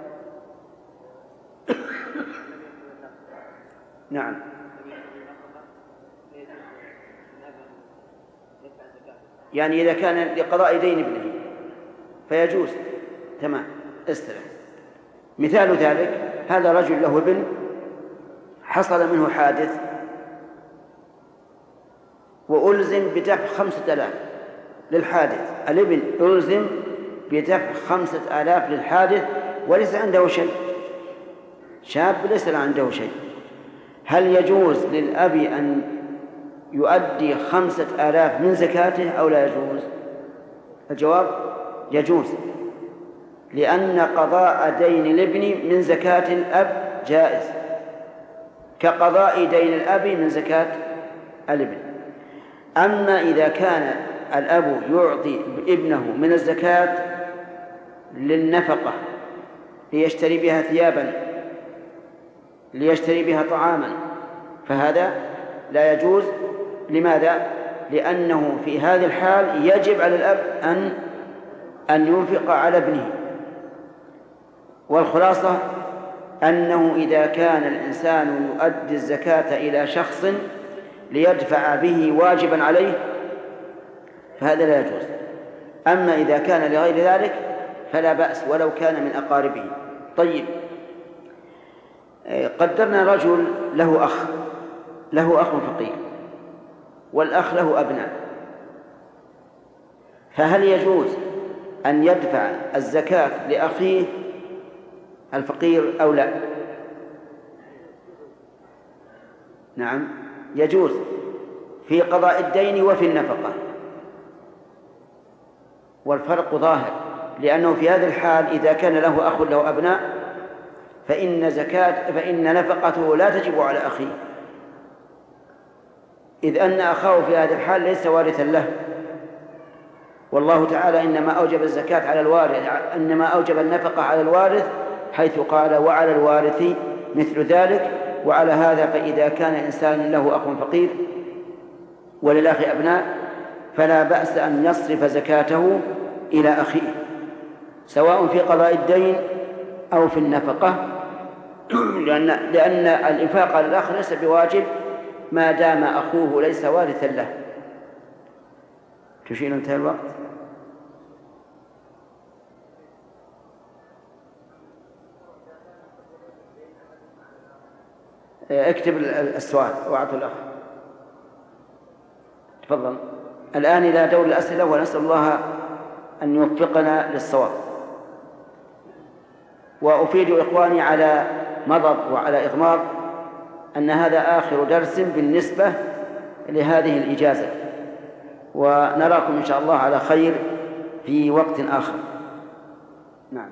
Speaker 1: نعم. يعني إذا كان لقضاء دين ابنه فيجوز. تمام، استرح. مثال ذلك هذا رجل له ابن حصل منه حادث وألزم بدفع خمسة آلاف للحادث. الابن ألزم بدفع خمسة آلاف للحادث وليس عنده شيء، شاب ليس عنده شيء. هل يجوز للأب أن يؤدي خمسة آلاف من زكاته أو لا يجوز؟ الجواب يجوز، لأن قضاء دين الابن من زكاة الأب جائز كقضاء دين الأب من زكاة الابن. أما إذا كان الأب يعطي ابنه من الزكاة للنفقة ليشتري بها ثيابا، ليشتري بها طعاما، فهذا لا يجوز. لماذا؟ لأنه في هذه الحال يجب على الأب أن أن ينفق على ابنه. والخلاصة أنه إذا كان الإنسان يؤدي الزكاة إلى شخص ليدفع به واجبا عليه فهذا لا يجوز. أما إذا كان لغير ذلك فلا بأس ولو كان من أقاربه. طيب، قدرنا رجل له أخ له أخ فقير والأخ له أبناء، فهل يجوز أن يدفع الزكاة لأخيه الفقير أو لا؟ نعم، يجوز في قضاء الدين وفي النفقة، والفرق ظاهر، لأنه في هذه الحال إذا كان له أخ له أبناء فإن زكاة فإن نفقته لا تجب على أخيه، إذ أن أخاه في هذه الحال ليس وارثا له. والله تعالى إنما أوجب الزكاة على الوارث، إنما أوجب النفقة على الوارث، حيث قال وعلى الوارث مثل ذلك. وعلى هذا فإذا كان إنسان له أخ فقير وللأخ أبناء فلا بأس أن يصرف زكاته إلى أخيه سواء في قضاء الدين أو في النفقة، لأن, لأن الإنفاق على الأخ ليس بواجب ما دام أخوه ليس وارثا له. تشير انتهى الوقت. اكتب السؤال واعطه الأخ. تفضل. الآن إلى دور الأسئلة، ونسأل الله أن يوفقنا للصواب. وأفيد إخواني على مضض وعلى إغماض أن هذا آخر درس بالنسبة لهذه الإجازة، ونراكم إن شاء الله على خير في وقت آخر. نعم،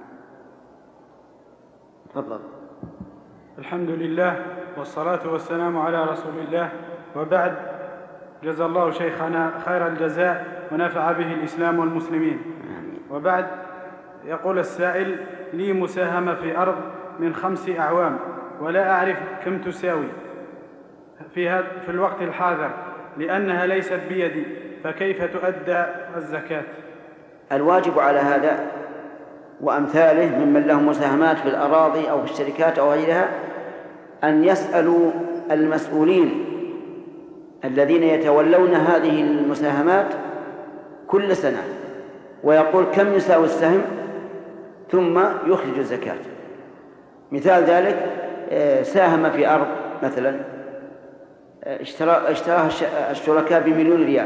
Speaker 1: تفضل.
Speaker 2: الحمد لله والصلاة والسلام على رسول الله، وبعد، جزا الله شيخنا خير الجزاء ونفع به الإسلام والمسلمين. وبعد، يقول السائل: لي مساهمة في أرض من خمس أعوام ولا أعرف كم تساوي في, في الوقت الحاضر لأنها ليست بيدي، فكيف تؤدى الزكاة؟
Speaker 1: الواجب على هذا وأمثاله ممن لهم مساهمات في الأراضي أو في الشركات أو غيرها أن يسألوا المسؤولين الذين يتولون هذه المساهمات كل سنة ويقول كم يساوي السهم ثم يخرج الزكاة. مثال ذلك ساهم في أرض مثلا اشتراها الشركاء بمليون ريال،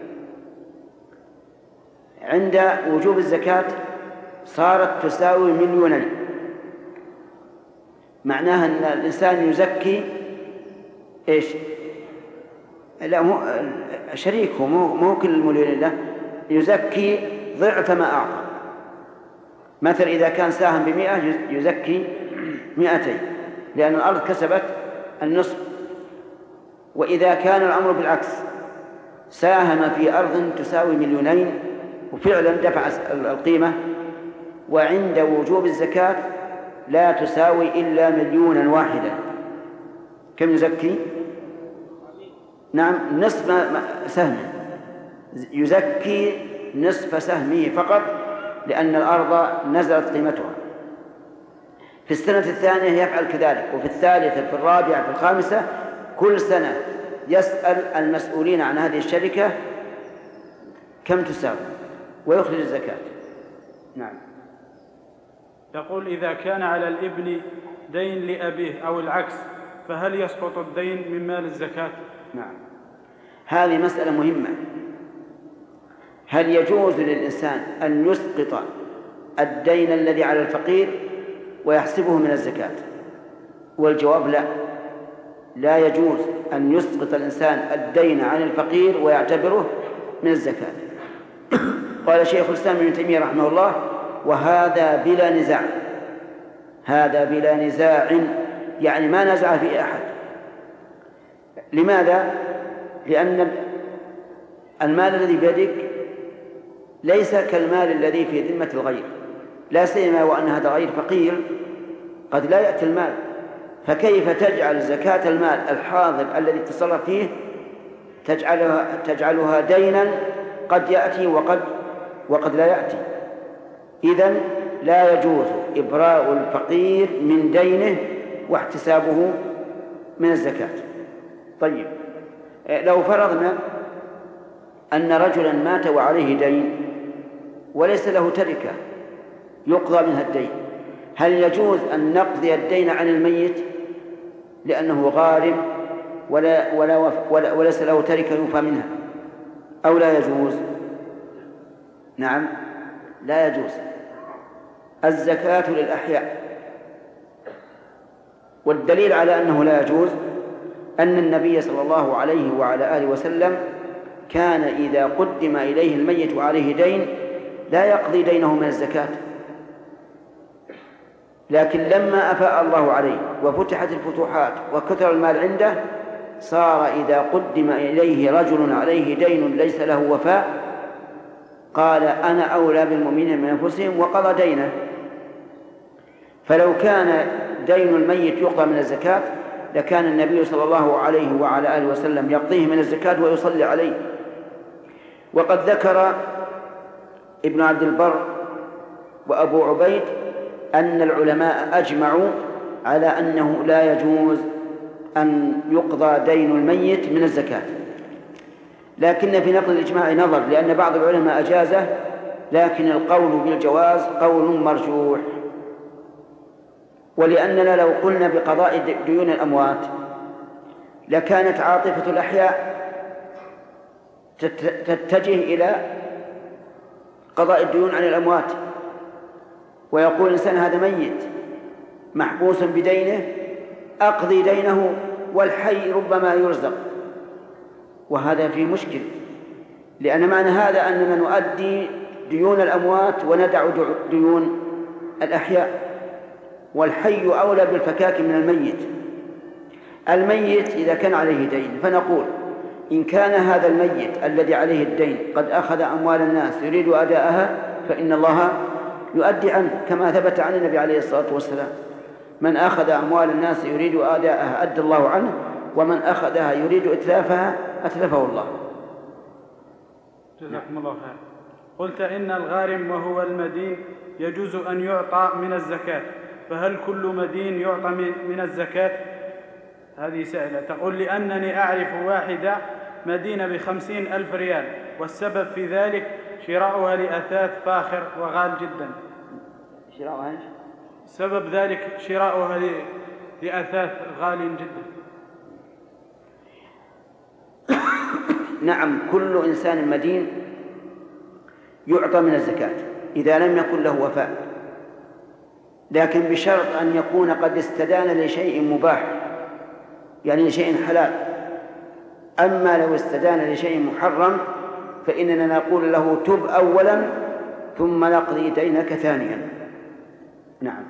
Speaker 1: عند وجوب الزكاة صارت تساوي مليونين، معناها أن الإنسان يزكي إيش؟ لا، مو شريكه، مو, مو كل المليونين له، يزكي ضعف ما أعطى. مثل إذا كان ساهم بمئة يزكي مئتين، لأن الأرض كسبت النصف. وإذا كان الأمر بالعكس، ساهم في أرض تساوي مليونين وفعلا دفع القيمة، وعند وجوب الزكاة لا تساوي إلا مليونا واحدا، كم يزكي؟ نعم، نصف سهمه، يزكي نصف سهمه فقط، لأن الأرض نزلت قيمتها. في السنة الثانية يفعل كذلك، وفي الثالثة في الرابعة في الخامسة، كل سنة يسأل المسؤولين عن هذه الشركة كم تساوي ويخرج الزكاة. نعم.
Speaker 2: يقول: إذا كان على الابن دين لأبيه أو العكس فهل يسقط الدين من مال الزكاة؟
Speaker 1: نعم، هذه مسألة مهمة. هل يجوز للإنسان أن يسقط الدين الذي على الفقير ويحسبه من الزكاة؟ والجواب لا، لا يجوز أن يسقط الإنسان الدين عن الفقير ويعتبره من الزكاة. قال شيخ الإسلام ابن تيمية رحمه الله: وهذا بلا نزاع، هذا بلا نزاع، يعني ما نزع فيه أحد. لماذا؟ لأن المال الذي بيدك ليس كالمال الذي في ذمة الغير، لا سيما وأن هذا الغير فقير قد لا يأتي المال، فكيف تجعل زكاة المال الحاضر الذي تصرف فيه تجعلها, تجعلها دينا قد يأتي وقد, وقد لا يأتي؟ إذن لا يجوز إبراء الفقير من دينه واحتسابه من الزكاة. طيب، لو فرضنا أن رجلا مات وعليه دين وليس له تركة يقضى منها الدين، هل يجوز أن نقضي الدين عن الميت لأنه غارم ولا ولا ولا وليس له تركة يوفى منها، أو لا يجوز؟ نعم، لا يجوز. الزكاة للأحياء، والدليل على أنه لا يجوز أن النبي صلى الله عليه وعلى آله وسلم كان إذا قدم إليه الميت وعليه دين لا يقضي دينه من الزكاة، لكن لما أفاء الله عليه وفتحت الفتوحات وكثر المال عنده صار إذا قدم إليه رجل عليه دين ليس له وفاء قال: أنا أولى بالمؤمنين من أنفسهم، وقضى دينه. فلو كان دين الميت يقضى من الزكاة لكان النبي صلى الله عليه وعلى آله وسلم يقضيه من الزكاة ويصلي عليه. وقد ذكر ابن عبد البر وأبو عبيد أن العلماء أجمعوا على أنه لا يجوز أن يقضى دين الميت من الزكاة، لكن في نقل الإجماع نظر، لأن بعض العلماء أجازه، لكن القول بالجواز قول مرجوح. ولأننا لو قلنا بقضاء ديون الأموات لكانت عاطفة الأحياء تتجه إلى قضاء الديون عن الأموات، ويقول الإنسان: هذا ميت محبوس بدينه، أقضي دينه والحي ربما يرزق. وهذا فيه مشكل، لأن معنى هذا أننا نؤدي ديون الأموات وندع ديون الأحياء، والحي أولى بالفكاك من الميت. الميت إذا كان عليه دين فنقول: إن كان هذا الميت الذي عليه الدين قد أخذ أموال الناس يريد أداءها فإن الله يؤدي عنه، كما ثبت عن النبي عليه الصلاة والسلام: من أخذ أموال الناس يريد أداءها أدى الله عنه، ومن أخذها يريد إتلافها أتلفه الله.
Speaker 2: جزاكم الله خير. قلت إن الغارم وهو المدين يجوز أن يعطى من الزكاة، فهل كل مدين يعطى من الزكاة؟ هذه سائلة تقول: لأنني أعرف واحدة مدينة بخمسين ألف ريال، والسبب في ذلك شراؤها لأثاث فاخر وغال جدا.
Speaker 1: شراؤها إيش؟
Speaker 2: سبب ذلك شراؤها لأثاث غال جدا.
Speaker 1: نعم، كل إنسان مدين يعطى من الزكاة إذا لم يكن له وفاء، لكن بشرط أن يكون قد استدان لشيء مباح، يعني لشيء حلال. أما لو استدان لشيء محرم فإننا نقول له: تب أولا ثم نقضي دينك ثانيا. نعم.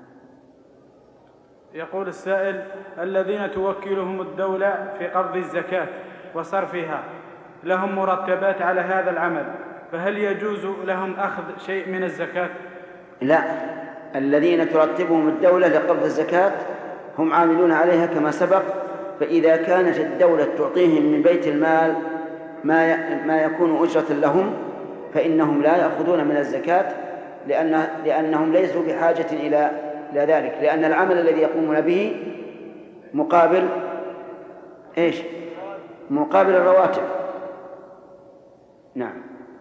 Speaker 2: يقول السائل: الذين توكلهم الدولة في قبض الزكاة وصرفها لهم مرتبات على هذا العمل، فهل يجوز لهم أخذ شيء من الزكاة؟
Speaker 1: لا، الذين ترتبهم الدولة لقبض الزكاة هم عاملون عليها كما سبق، فإذا كانت الدولة تعطيهم من بيت المال ما ما يكون أجرة لهم فإنهم لا يأخذون من الزكاة، لأن لأنهم ليسوا بحاجة إلى إلى ذلك، لأن العمل الذي يقومون به مقابل إيش؟ مقابل الرواتب. نعم.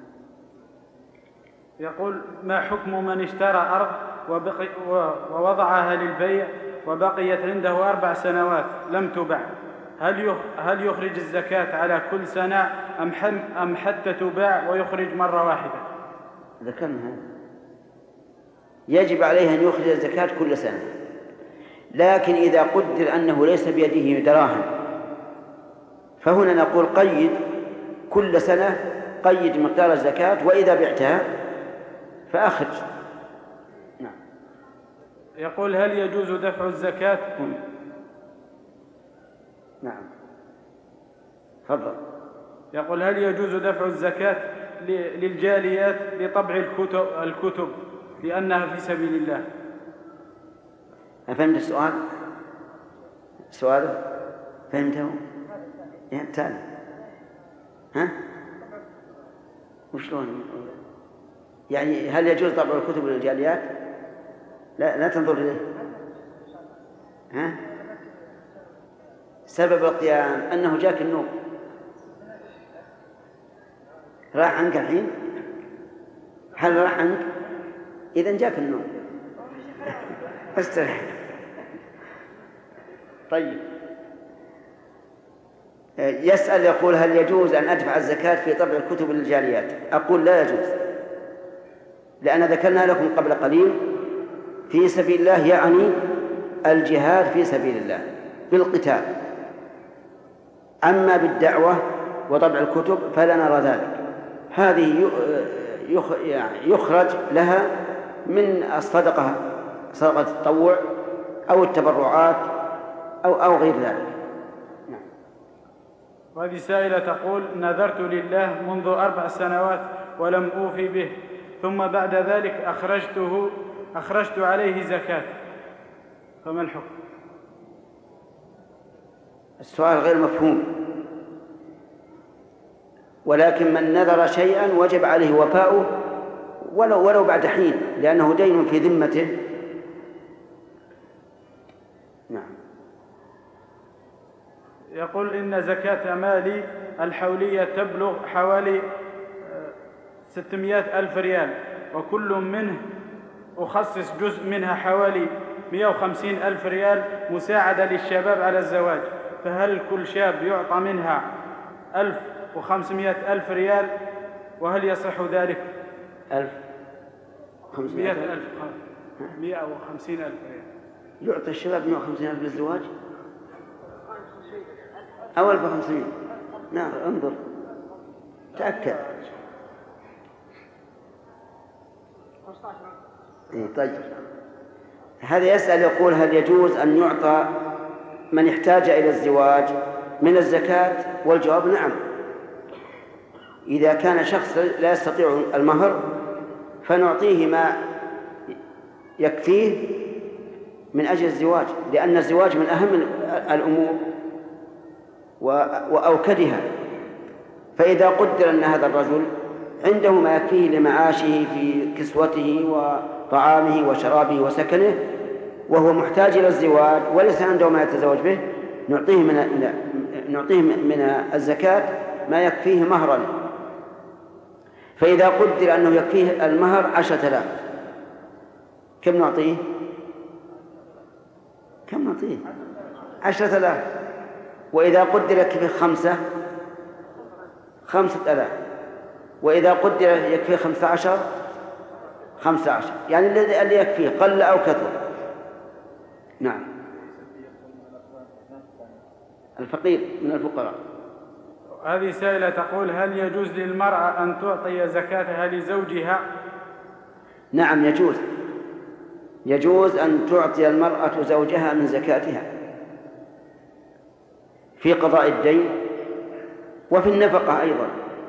Speaker 2: يقول: ما حكم من اشترى أرض وبقي ووضعها للبيع وبقيت عنده أربع سنوات لم تبع، هل هل يخرج الزكاة على كل سنة أم أم حتى تباع ويخرج مرة واحدة؟
Speaker 1: ذكرنا هذا. يجب عليه أن يخرج الزكاة كل سنة، لكن إذا قدر أنه ليس بيده دراهم فهنا نقول قيد كل سنة، قيد مقدار الزكاة، وإذا بعتها فأخرج. نعم.
Speaker 2: يقول: هل يجوز دفع الزكاة؟
Speaker 1: نعم. تفضل.
Speaker 2: يقول: هل يجوز دفع الزكاة للجاليات لطبع الكتب الكتب لأنها في سبيل الله؟
Speaker 1: أفهمت السؤال؟ سؤاله فهمته؟ يعني تالي. ها؟ وشلون؟ يعني هل يجوز طبع الكتب للجاليات؟ لا لا تنظر إليه. ها؟ سبب القيام أنه جاك النوم، راح عنك الحين؟ هل راح عنك؟ إذن جاك النوم. استرح. طيب. يسأل يقول: هل يجوز أن أدفع الزكاة في طبع الكتب للجاليات؟ أقول: لا يجوز، لأن ذكرنا لكم قبل قليل في سبيل الله يعني الجهاد في سبيل الله بالقتال. أما بالدعوة وطبع الكتب فلا نرى ذلك، هذه يخرج لها من الصدقة، صدقة التطوع أو التبرعات أو أو غير ذلك. نعم.
Speaker 2: وهذه سائلة تقول: نذرت لله منذ أربع سنوات ولم أوفي به، ثم بعد ذلك أخرجته أخرجت عليه زكاة، فما الحكم؟
Speaker 1: السؤال غير مفهوم، ولكن من نذر شيئا وجب عليه وفاؤه ولو ولو بعد حين، لأنه دين في ذمته. نعم.
Speaker 2: يقول: إن زكاة مالي الحولية تبلغ حوالي ستمائة ألف ريال، وكل منه أخصص جزء منها حوالي مائة وخمسين ألف ريال مساعدة للشباب على الزواج، فهل كل شاب يعطى منها ألف وخمسمائة ألف ريال؟ وهل يصح ذلك؟
Speaker 1: ألف
Speaker 2: مائة ألف مائة وخمسين ألف ريال
Speaker 1: يعطي الشباب مائة وخمسين ألف للزواج أو ألف وخمسمائة؟ نعم، انظر تأكد. إيه طيب. هذا يسأل يقول: هل يجوز أن يعطى من احتاج إلى الزواج من الزكاة؟ والجواب: نعم، إذا كان شخص لا يستطيع المهر فنعطيه ما يكفيه من أجل الزواج، لأن الزواج من أهم الأمور وأوكدها. فإذا قدر أن هذا الرجل عنده ما يكفيه لمعاشه في كسوته وطعامه وشرابه وسكنه وهو محتاج إلى الزواج وليس عنده ما يتزوج به، نعطيه من نعطيه من الزكاة ما يكفيه مهرا. فإذا قدر أنه يكفيه المهر عشرة آلاف، كم نعطيه؟ كم نعطيه؟ عشرة آلاف. وإذا قدر يكفيه خمسة، خمسة آلاف. وإذا قدر يكفيه خمسة عشر، خمسة عشر، يعني الذي اللي يكفيه قل أو كثر. نعم. الفقير من الفقراء.
Speaker 2: هذه سائلة تقول: هل يجوز للمرأة أن تعطي زكاتها لزوجها؟
Speaker 1: نعم يجوز، يجوز أن تعطي المرأة زوجها من زكاتها في قضاء الدين وفي النفقة أيضا،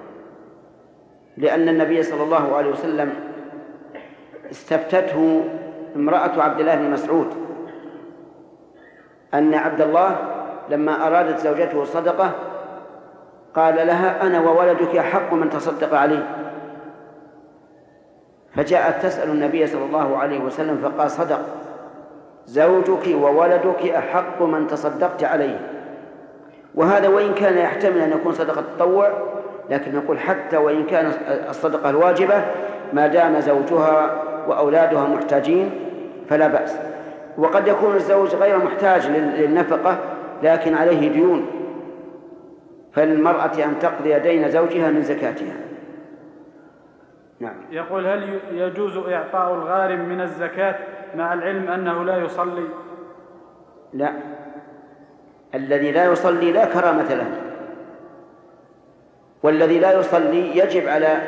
Speaker 1: لأن النبي صلى الله عليه وسلم استفتته امرأة عبد الله بن مسعود أن عبد الله لما أرادت زوجته الصدقة قال لها: أنا وولدك حق من تصدق عليه. فجاءت تسأل النبي صلى الله عليه وسلم فقال: صدق، زوجك وولدك أحق من تصدقت عليه. وهذا وإن كان يحتمل أن يكون صدقة تطوع، لكن نقول حتى وإن كان الصدقة الواجبة ما دام زوجها وأولادها محتاجين فلا بأس. وقد يكون الزوج غير محتاج للنفقة لكن عليه ديون، فالمرأة أن تقضي دين زوجها من زكاتها. نعم.
Speaker 2: يقول: هل يجوز إعطاء الغارم من الزكاة مع العلم أنه لا يصلي؟
Speaker 1: لا، الذي لا يصلي لا كرامة له، والذي لا يصلي يجب على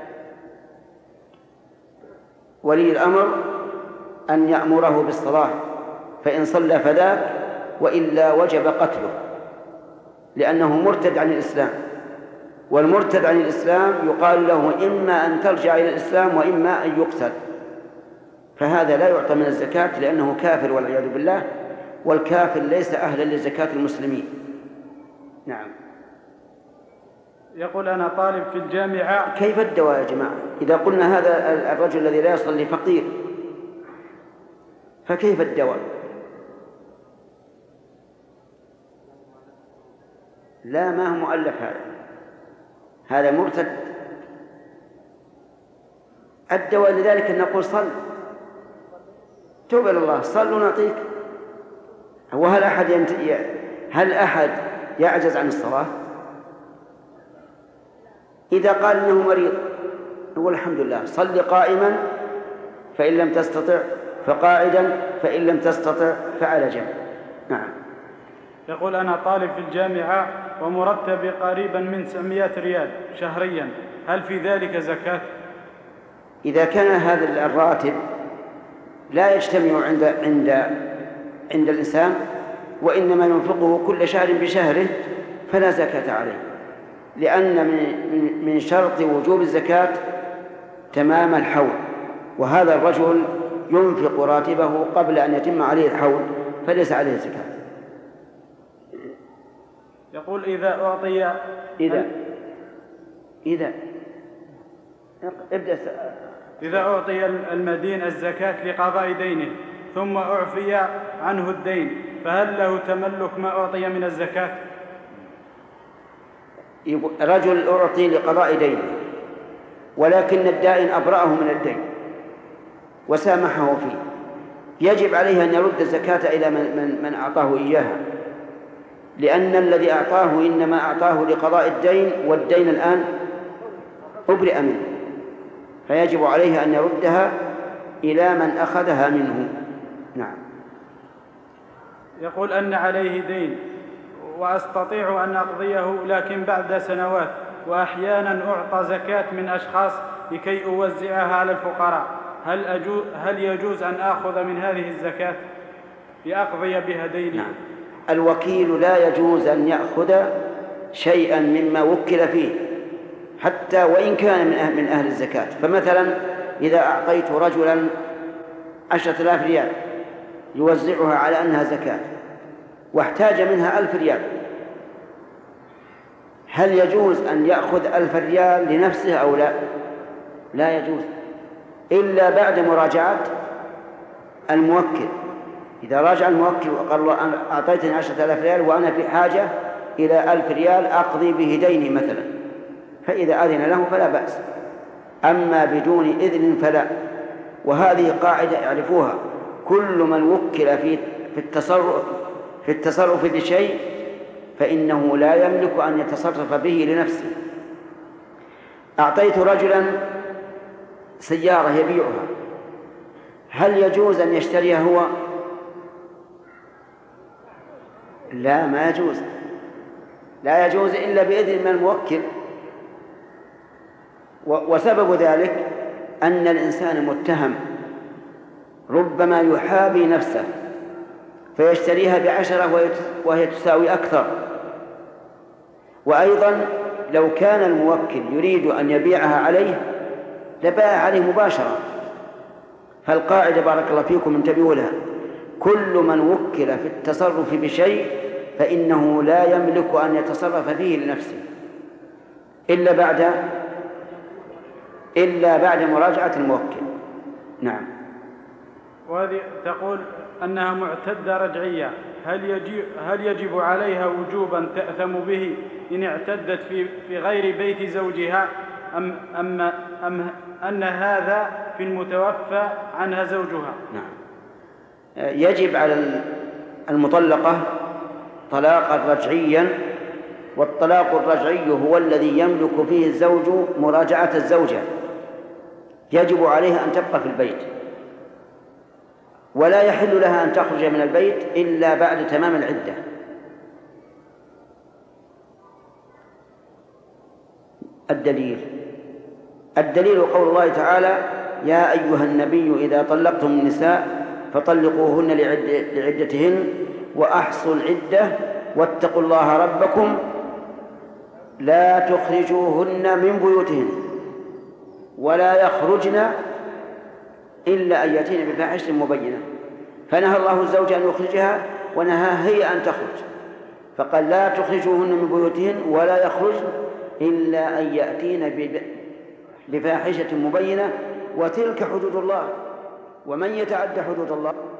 Speaker 1: ولي الأمر أن يأمره بالصلاة، فإن صلى فذاك، وإلا وجب قتله، لأنه مرتد عن الإسلام، والمرتد عن الإسلام يقال له إما أن ترجع إلى الإسلام وإما أن يقتل، فهذا لا يعطى من الزكاة لأنه كافر والعياذ بالله، والكافر ليس أهلا لزكاة المسلمين. نعم.
Speaker 2: يقول: أنا طالب في الجامعة.
Speaker 1: كيف الدواء يا جماعة؟ إذا قلنا هذا الرجل الذي لا يصلي فقير، فكيف الدواء؟ لا، ما هو مؤلف، هذا هذا مرتد. الدواء لذلك أن نقول: صل، توب إلى الله، صل ونعطيك. وهل أحد ينت... هل أحد يعجز عن الصلاة؟ إذا قال إنه مريض نقول: الحمد لله، صل قائما فإن لم تستطع، فقاعدا فإن لم تستطع، فعلى جنب. نعم.
Speaker 2: يقول: أنا طالب في الجامعة ومرتبي قريبا من سبعمائة ريال شهريا، هل في ذلك زكاة؟
Speaker 1: إذا كان هذا الراتب لا يجتمع عند عند عند الإنسان، وإنما ينفقه كل شهر بشهره، فلا زكاة عليه، لأن من من شرط وجوب الزكاة تمام الحول، وهذا الرجل ينفق راتبه قبل أن يتم عليه الحول، فليس عليه زكاة.
Speaker 2: يقول: إذا أعطي
Speaker 1: إذا إذا ابدأ
Speaker 2: إذا أعطي المدين الزكاة لقضاء دينه ثم أعفي عنه الدين، فهل له تملك ما أعطي من الزكاة؟
Speaker 1: رجل أعطي لقضاء دينه، ولكن الدائن أبرأه من الدين وسامحه فيه، يجب عليه أن يرد الزكاة إلى من, من أعطاه إياها، لأن الذي أعطاه إنما أعطاه لقضاء الدين، والدين الآن أبرئ منه، فيجب عليه أن يردها إلى من أخذها منه. نعم.
Speaker 2: يقول: أن عليه دين وأستطيع أن أقضيه، لكن بعد سنوات، وأحيانا أعطى زكاة من أشخاص لكي أوزعها على الفقراء، هل, أجو هل يجوز أن آخذ من هذه الزكاة لأقضي بها ديني؟
Speaker 1: نعم. الوكيل لا يجوز أن يأخذ شيئا مما وكل فيه، حتى وإن كان من أهل, من أهل الزكاة. فمثلا إذا أعطيت رجلا عشرة آلاف ريال يوزعها على أنها زكاة، واحتاج منها ألف ريال، هل يجوز أن يأخذ ألف ريال لنفسه أو لا؟ لا يجوز، إلا بعد مراجعة الموكل. إذا راجع الموكل وقال له: أنا أعطيتني عشرة آلاف ريال وأنا في حاجة إلى ألف ريال أقضي به ديني مثلا، فإذا أذن له فلا بأس، أما بدون إذن فلا. وهذه قاعدة يعرفوها: كل من وكل في في التصرف في التصرف بشيء فإنه لا يملك أن يتصرف به لنفسه. أعطيت رجلا سيارة يبيعها، هل يجوز أن يشتريها هو؟ لا، ما يجوز، لا يجوز إلا بإذن من الموكل. وسبب ذلك أن الإنسان متهم ربما يحابي نفسه فيشتريها بعشرة وهي تساوي أكثر. وأيضا لو كان الموكل يريد أن يبيعها عليه لباع عليه مباشرة. فالقاعدة بارك الله فيكم انتبهوا لها: كل من وكل في التصرف بشيء فإنه لا يملك أن يتصرف فيه لنفسه إلا بعد إلا بعد مراجعة الموكل. نعم.
Speaker 2: وهذه تقول أنها معتدة رجعية، هل يجب, هل يجب عليها وجوبا تأثم به إن اعتدت في, في غير بيت زوجها، أم, أم, أم أن هذا في المتوفى عنها زوجها؟
Speaker 1: نعم. يجب على المطلقة طلاقا رجعيا، والطلاق الرجعي هو الذي يملك فيه الزوج مراجعة الزوجة، يجب عليها أن تبقى في البيت، ولا يحل لها أن تخرج من البيت إلا بعد تمام العدة. الدليل الدليل قول الله تعالى: يا أيها النبي إذا طلقتم النساء فطلقوهن لعدتهن وأحصوا العدة واتقوا الله ربكم لا تخرجوهن من بيوتهن ولا يخرجن إلا أن يأتين بفاحشة مبينة. فنهى الله الزوج أن يخرجها ونهاها هي أن تخرج، فقال: لا تخرجوهن من بيوتهن ولا يخرجن إلا أن يأتين بفاحشة مبينة، وتلك حدود الله، ومن يتعد حدود الله